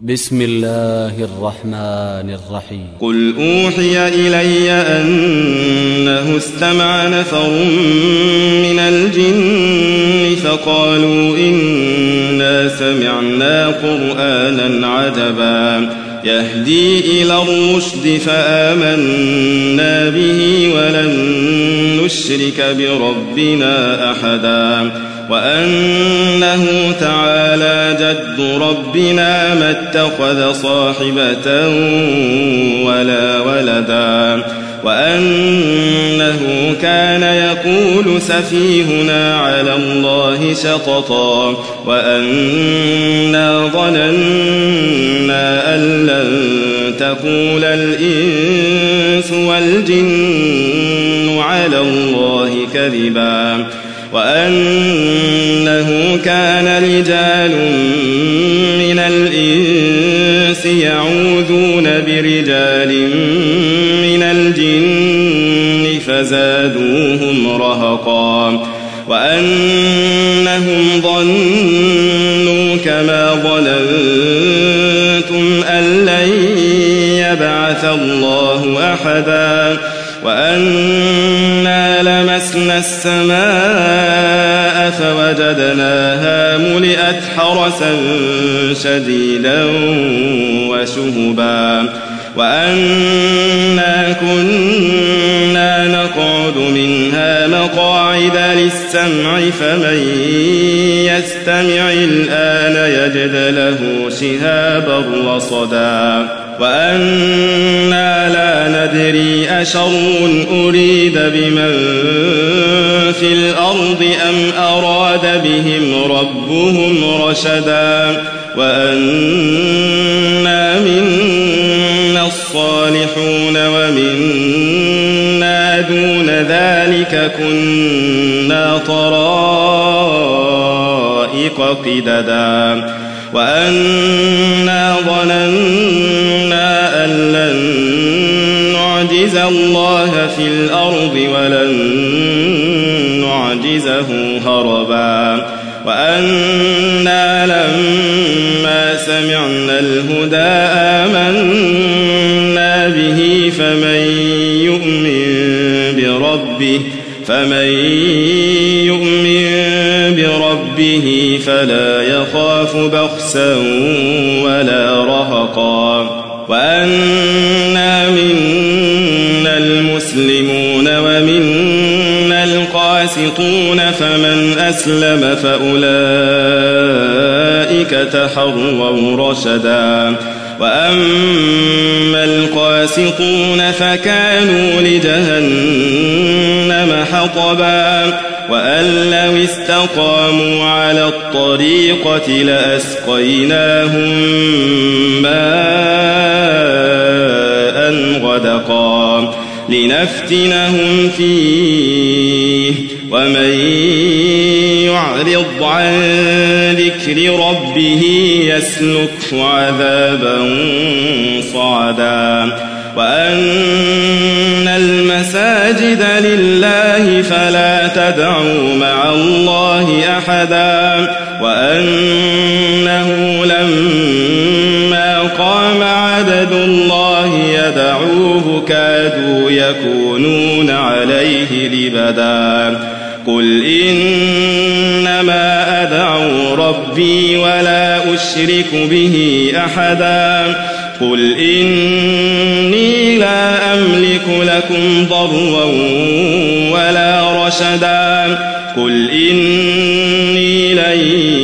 بسم الله الرحمن الرحيم. قل أوحي إلي أنه استمع نفر من الجن فقالوا إنا سمعنا قرآنا عجبا يهدي إلى الرشد فآمنا به ولن نشرك بربنا أحدا وأنه تعالى جد ربنا ما اتخذ صاحبة ولا ولدا وأنه كان يقول سفيهنا على الله شططا وأنا ظننا أن لن تقول الإنس والجن على الله كذبا وأنه كان رجال من الإنس يعوذون برجال من الجن فزادوهم رهقا وأنهم ظنوا كما ظننتم أن لن يبعث الله أحدا وأنا لمسنا السماء فوجدناها ملئت حرسا شديدا وشهبا وأنا كنا نقعد منها مقاعد للسمع فمن يستمع الآن يجد له شهابا رصدا وأنا لا ندري أشر أريد بمن في الأرض أم أراد بهم ربهم رشدا وأنا منا الصالحون ومنا دون ذلك كنا طرائق قددا وأنا ظننا أن لن نعجز الله في الأرض ولن نعجزه هربا وأنا لما سمعنا الهدى آمنا به فمن يؤمن بربه فلا يخاف بخسا ولا رهقا وأنا منا المسلمون ومنا القاسطون فمن أسلم فأولئك تحروا رشدا وأما القاسطون فكانوا لجهنم حطبا وأن لو استقاموا على الطريقة لأسقيناهم ماء غدقا لنفتنهم فيه ومن يعرض عن ذكر ربه يسلكه عذابا صعدا وأن المساجد لله فلا تدعوا مع الله أحدا وأنه لما قام عبد الله يدعوه كادوا يكونون عليه لبدا قل إنما أدعو ربي ولا أشرك به أحدا قل إني لا أملك لكم ضرا ولا رشدا قل إني لن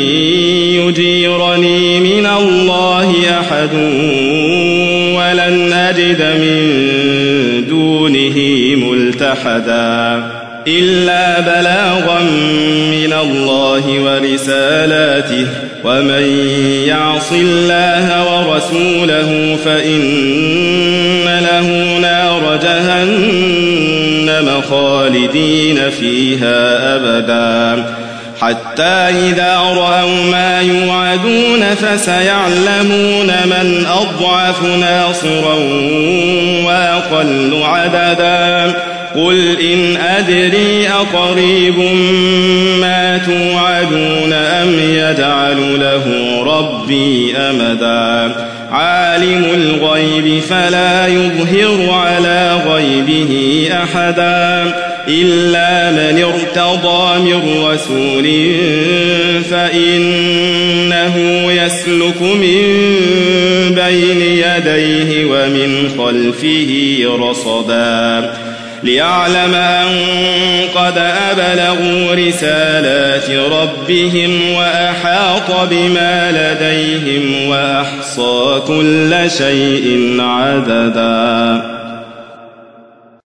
يجيرني من الله أحد ولن أجد من دونه ملتحدا إلا بلاغا من الله ورسالاته ومن يعص الله ورسوله فإن له نار جهنم خالدين فيها أبدا حتى إذا رأوا ما يوعدون فسيعلمون من أضعف ناصرا وأقل عددا قل إن أدري أقريب ما توعدون أم يجعل له ربي أمدا عالم الغيب فلا يظهر على غيبه أحدا إلا من ارتضى من رسول فإنه يسلك من بين يديه ومن خلفه رصدا ليعلم أن قد أبلغوا رسالات ربهم وأحاط بما لديهم وأحصى كل شيء عددا.